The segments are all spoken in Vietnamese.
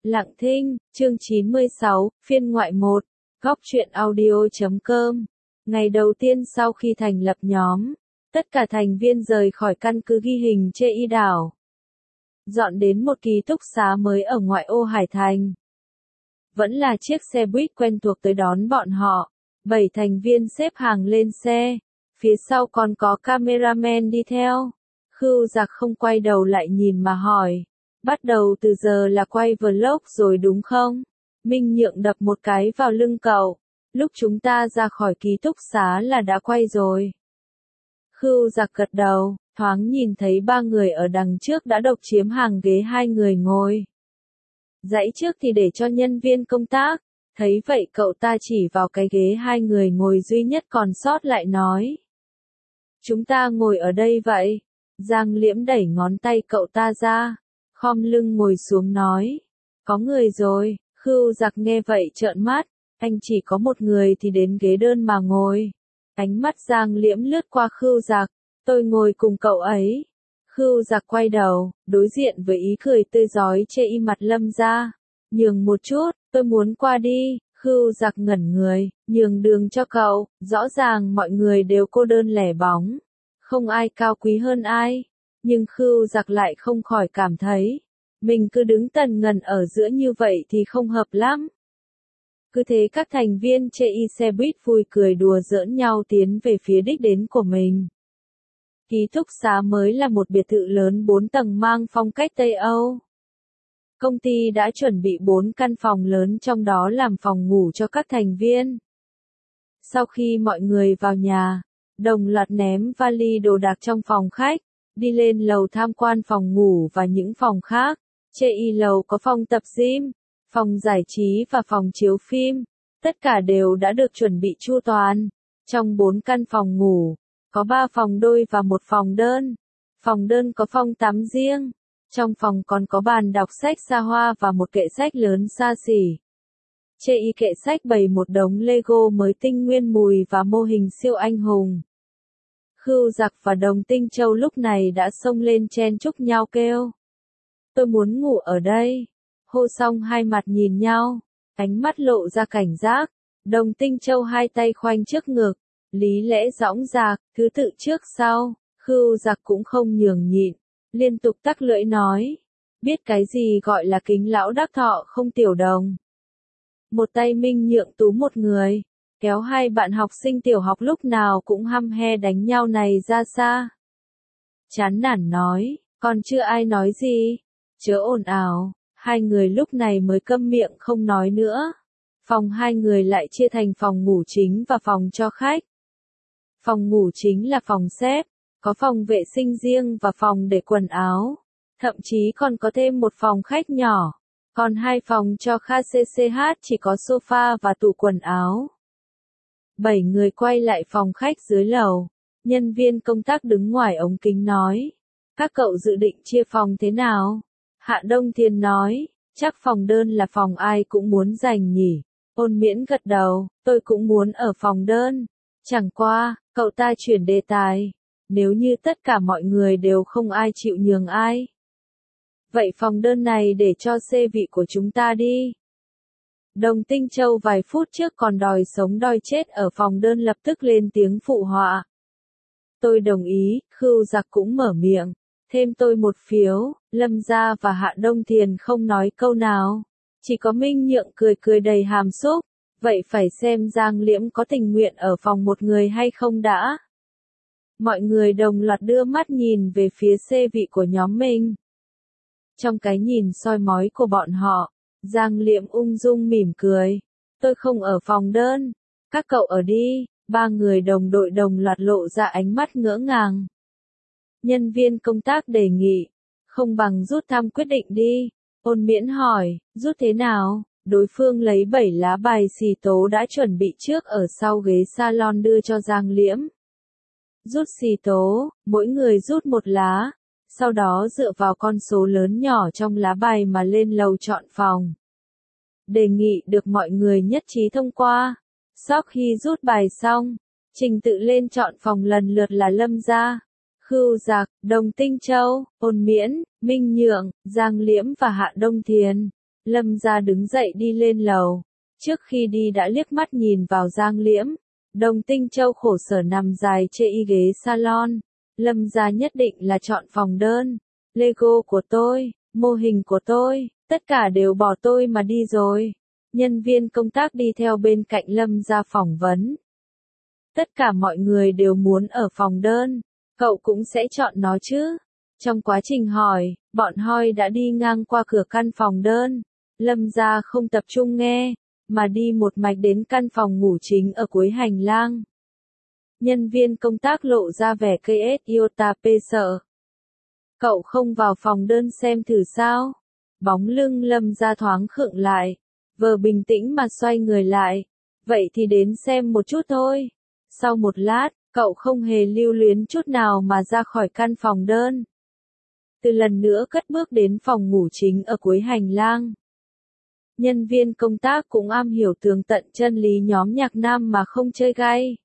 Lặng thinh, chương 96, phiên ngoại 1, góc truyện audio.com. Ngày đầu tiên sau khi thành lập nhóm, tất cả thành viên rời khỏi căn cứ ghi hình chê y đảo. Dọn đến một ký túc xá mới ở ngoại ô Hải Thành. Vẫn là chiếc xe buýt quen thuộc tới đón bọn họ. 7 thành viên xếp hàng lên xe. Phía sau còn có cameraman đi theo. Khưu Giặc không quay đầu lại nhìn mà hỏi. Bắt đầu từ giờ là quay vlog rồi đúng không? Minh Nhượng đập một cái vào lưng cậu. Lúc chúng ta ra khỏi ký túc xá là đã quay rồi. Khưu Giặc gật đầu, thoáng nhìn thấy 3 người ở đằng trước đã độc chiếm hàng ghế 2 người ngồi. Dãy trước thì để cho nhân viên công tác. Thấy vậy cậu ta chỉ vào cái ghế 2 người ngồi duy nhất còn sót lại nói. Chúng ta ngồi ở đây vậy. Giang Liễm đẩy ngón tay cậu ta ra. Khom lưng ngồi xuống nói. Có người rồi. Khưu Giặc nghe vậy trợn mắt. Anh chỉ có một người thì đến ghế đơn mà ngồi. Ánh mắt Giang Liễm lướt qua Khưu Giặc. Tôi ngồi cùng cậu ấy. Khưu Giặc quay đầu, đối diện với ý cười tươi rói chê y mặt Lâm ra. Nhường một chút, tôi muốn qua đi. Khưu Giặc ngẩn người, nhường đường cho cậu. Rõ ràng mọi người đều cô đơn lẻ bóng. Không ai cao quý hơn ai. Nhưng Khưu Giặc lại không khỏi cảm thấy. Mình cứ đứng tần ngần ở giữa như vậy thì không hợp lắm. Cứ thế các thành viên chê y xe buýt vui cười đùa giỡn nhau tiến về phía đích đến của mình. Ký túc xá mới là một biệt thự lớn 4 tầng mang phong cách Tây Âu. Công ty đã chuẩn bị 4 căn phòng lớn trong đó làm phòng ngủ cho các thành viên. Sau khi mọi người vào nhà, đồng loạt ném vali đồ đạc trong phòng khách, đi lên lầu tham quan phòng ngủ và những phòng khác. Chê y lầu có phòng tập gym, phòng giải trí và phòng chiếu phim. Tất cả đều đã được chuẩn bị chu toàn. Trong 4 căn phòng ngủ, có 3 phòng đôi và 1 phòng đơn. Phòng đơn có phòng tắm riêng. Trong phòng còn có bàn đọc sách xa hoa và một kệ sách lớn xa xỉ. Chê y kệ sách bày một đống Lego mới tinh nguyên mùi và mô hình siêu anh hùng. Khưu Giặc và Đồng Tinh Châu lúc này đã xông lên chen chúc nhau kêu. Tôi muốn ngủ ở đây. Hô xong hai mặt nhìn nhau. Ánh mắt lộ ra cảnh giác. Đồng Tinh Châu hai tay khoanh trước ngực. Lý lẽ dõng dạc, thứ tự trước sau. Khưu Giặc cũng không nhường nhịn. Liên tục tắc lưỡi nói. Biết cái gì gọi là kính lão đắc thọ không Tiểu Đồng. Một tay Minh Nhượng tú một người. Kéo hai bạn học sinh tiểu học lúc nào cũng hăm he đánh nhau này ra xa. Chán nản nói. Còn chưa ai nói gì. Chớ ồn ào. Hai người lúc này mới câm miệng không nói nữa. Phòng hai người lại chia thành phòng ngủ chính và phòng cho khách. Phòng ngủ chính là phòng xếp, có phòng vệ sinh riêng và phòng để quần áo. Thậm chí còn có thêm một phòng khách nhỏ. Còn 2 phòng cho KCCH chỉ có sofa và tủ quần áo. 7 người quay lại phòng khách dưới lầu. Nhân viên công tác đứng ngoài ống kính nói. Các cậu dự định chia phòng thế nào? Hạ Đông Thiên nói, chắc phòng đơn là phòng ai cũng muốn giành nhỉ. Ôn Miễn gật đầu, tôi cũng muốn ở phòng đơn. Chẳng qua, cậu ta chuyển đề tài. Nếu như tất cả mọi người đều không ai chịu nhường ai. Vậy phòng đơn này để cho xê vị của chúng ta đi. Đồng Tinh Châu vài phút trước còn đòi sống đòi chết ở phòng đơn lập tức lên tiếng phụ họa. Tôi đồng ý, Khưu Giặc cũng mở miệng. Thêm tôi một phiếu, Lâm Gia và Hạ Đông Thiền không nói câu nào. Chỉ có Minh Nhượng cười cười đầy hàm xúc. Vậy phải xem Giang Liễm có tình nguyện ở phòng một người hay không đã. Mọi người đồng loạt đưa mắt nhìn về phía xê vị của nhóm mình. Trong cái nhìn soi mói của bọn họ, Giang Liễm ung dung mỉm cười. Tôi không ở phòng đơn. Các cậu ở đi. 3 người đồng đội đồng loạt lộ ra ánh mắt ngỡ ngàng. Nhân viên công tác đề nghị. Không bằng rút thăm quyết định đi. Ôn Miễn hỏi, rút thế nào? Đối phương lấy 7 lá bài xì tố đã chuẩn bị trước ở sau ghế salon đưa cho Giang Liễm. Rút xì tố, mỗi người rút 1 lá. Sau đó dựa vào con số lớn nhỏ trong lá bài mà lên lầu chọn phòng. Đề nghị được mọi người nhất trí thông qua. Sau khi rút bài xong, trình tự lên chọn phòng lần lượt là Lâm Gia, Khưu Giặc, Đồng Tinh Châu, Ôn Miễn, Minh Nhượng, Giang Liễm và Hạ Đông Thiền. Lâm Gia đứng dậy đi lên lầu. Trước khi đi đã liếc mắt nhìn vào Giang Liễm. Đồng Tinh Châu khổ sở nằm dài trên ghế salon. Lâm Gia nhất định là chọn phòng đơn. Lego của tôi, mô hình của tôi, tất cả đều bỏ tôi mà đi rồi. Nhân viên công tác đi theo bên cạnh Lâm Gia phỏng vấn. Tất cả mọi người đều muốn ở phòng đơn. Cậu cũng sẽ chọn nó chứ? Trong quá trình hỏi, bọn Hoi đã đi ngang qua cửa căn phòng đơn. Lâm Gia không tập trung nghe, mà đi một mạch đến căn phòng ngủ chính ở cuối hành lang. Nhân viên công tác lộ ra vẻ cây iota sợ. Cậu không vào phòng đơn xem thử sao? Bóng lưng Lâm Gia thoáng khựng lại, vờ bình tĩnh mà xoay người lại. Vậy thì đến xem một chút thôi. Sau một lát, cậu không hề lưu luyến chút nào mà ra khỏi căn phòng đơn. Từ lần nữa cất bước đến phòng ngủ chính ở cuối hành lang. Nhân viên công tác cũng am hiểu tường tận chân lý nhóm nhạc nam mà không chơi gay.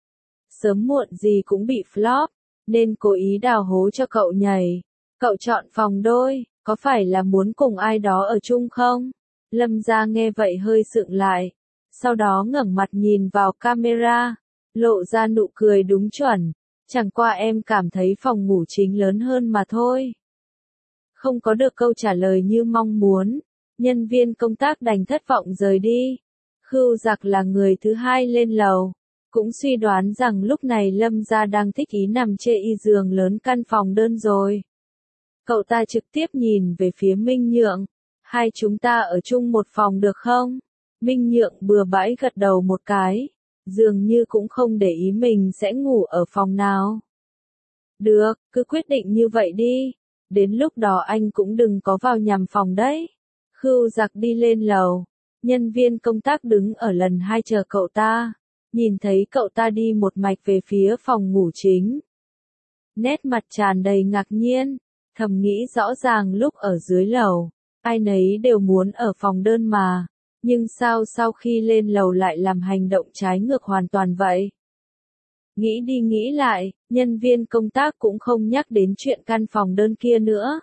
Sớm muộn gì cũng bị flop, nên cố ý đào hố cho cậu nhảy. Cậu chọn phòng đôi, có phải là muốn cùng ai đó ở chung không? Lâm Gia nghe vậy hơi sượng lại. Sau đó ngẩng mặt nhìn vào camera, lộ ra nụ cười đúng chuẩn. Chẳng qua em cảm thấy phòng ngủ chính lớn hơn mà thôi. Không có được câu trả lời như mong muốn. Nhân viên công tác đành thất vọng rời đi. Khưu Giặc là người thứ hai lên lầu. Cũng suy đoán rằng lúc này Lâm Gia đang thích ý nằm trên giường lớn căn phòng đơn rồi. Cậu ta trực tiếp nhìn về phía Minh Nhượng. Hai chúng ta ở chung một phòng được không? Minh Nhượng bừa bãi gật đầu một cái. Dường như cũng không để ý mình sẽ ngủ ở phòng nào. Được, cứ quyết định như vậy đi. Đến lúc đó anh cũng đừng có vào nhầm phòng đấy. Khưu Giặc đi lên lầu. Nhân viên công tác đứng ở lần hai chờ cậu ta. Nhìn thấy cậu ta đi một mạch về phía phòng ngủ chính. Nét mặt tràn đầy ngạc nhiên. Thầm nghĩ rõ ràng lúc ở dưới lầu, ai nấy đều muốn ở phòng đơn mà. Nhưng sao sau khi lên lầu lại làm hành động trái ngược hoàn toàn vậy? Nghĩ đi nghĩ lại, nhân viên công tác cũng không nhắc đến chuyện căn phòng đơn kia nữa.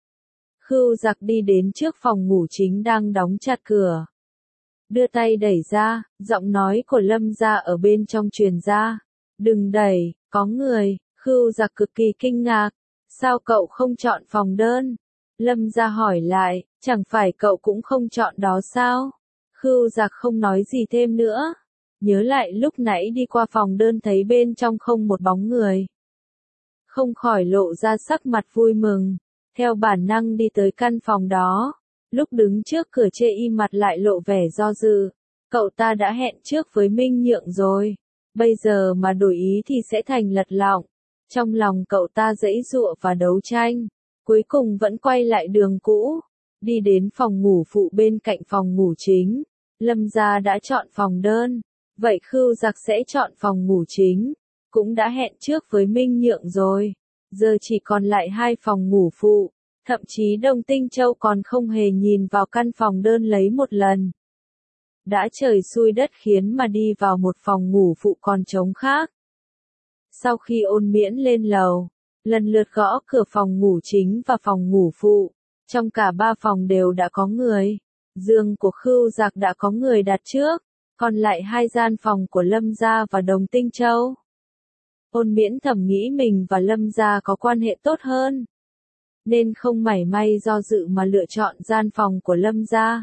Khưu Giặc đi đến trước phòng ngủ chính đang đóng chặt cửa. Đưa tay đẩy ra, giọng nói của Lâm Gia ở bên trong truyền ra. Đừng đẩy, có người. Khưu Giặc cực kỳ kinh ngạc. Sao cậu không chọn phòng đơn? Lâm Gia hỏi lại, chẳng phải cậu cũng không chọn đó sao? Khưu Giặc không nói gì thêm nữa. Nhớ lại lúc nãy đi qua phòng đơn thấy bên trong không một bóng người. Không khỏi lộ ra sắc mặt vui mừng. Theo bản năng đi tới căn phòng đó. Lúc đứng trước cửa chê y mặt lại lộ vẻ do dự. Cậu ta đã hẹn trước với Minh Nhượng rồi. Bây giờ mà đổi ý thì sẽ thành lật lọng. Trong lòng cậu ta giãy giụa và đấu tranh. Cuối cùng vẫn quay lại đường cũ. Đi đến phòng ngủ phụ bên cạnh phòng ngủ chính. Lâm Gia đã chọn phòng đơn. Vậy Khưu Giặc sẽ chọn phòng ngủ chính. Cũng đã hẹn trước với Minh Nhượng rồi. Giờ chỉ còn lại hai phòng ngủ phụ. Thậm chí Đồng Tinh Châu còn không hề nhìn vào căn phòng đơn lấy một lần. Đã trời xui đất khiến mà đi vào một phòng ngủ phụ còn trống khác. Sau khi Ôn Miễn lên lầu, lần lượt gõ cửa phòng ngủ chính và phòng ngủ phụ. Trong cả ba phòng đều đã có người. Giường của Khưu Giặc đã có người đặt trước. Còn lại hai gian phòng của Lâm Gia và Đồng Tinh Châu. Ôn Miễn thầm nghĩ mình và Lâm Gia có quan hệ tốt hơn. Nên không mảy may do dự mà lựa chọn gian phòng của Lâm Gia.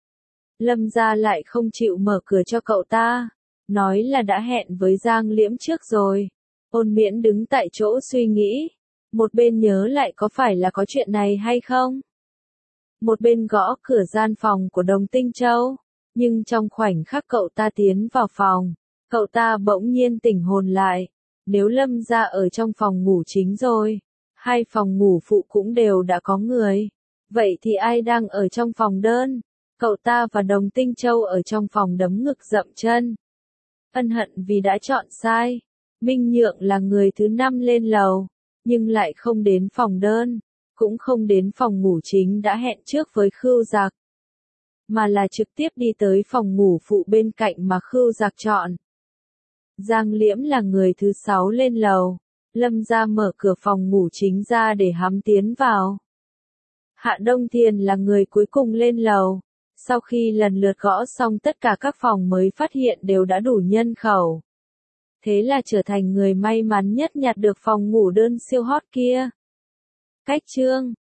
Lâm Gia lại không chịu mở cửa cho cậu ta. Nói là đã hẹn với Giang Liễm trước rồi. Ôn Miễn đứng tại chỗ suy nghĩ. Một bên nhớ lại có phải là có chuyện này hay không. Một bên gõ cửa gian phòng của Đồng Tinh Châu. Nhưng trong khoảnh khắc cậu ta tiến vào phòng, cậu ta bỗng nhiên tỉnh hồn lại. Nếu Lâm Gia ở trong phòng ngủ chính rồi, hai phòng ngủ phụ cũng đều đã có người. Vậy thì ai đang ở trong phòng đơn? Cậu ta và Đồng Tinh Châu ở trong phòng đấm ngực dậm chân. Ân hận vì đã chọn sai. Minh Nhượng là người thứ 5 lên lầu, nhưng lại không đến phòng đơn, cũng không đến phòng ngủ chính đã hẹn trước với Khưu Giặc, mà là trực tiếp đi tới phòng ngủ phụ bên cạnh mà Khưu Giặc chọn. Giang Liễm là người thứ 6 lên lầu. Lâm Gia mở cửa phòng ngủ chính ra để hắn tiến vào. Hạ Đông Thiền là người cuối cùng lên lầu. Sau khi lần lượt gõ xong tất cả các phòng mới phát hiện đều đã đủ nhân khẩu. Thế là trở thành người may mắn nhất nhặt được phòng ngủ đơn siêu hot kia. Cách chương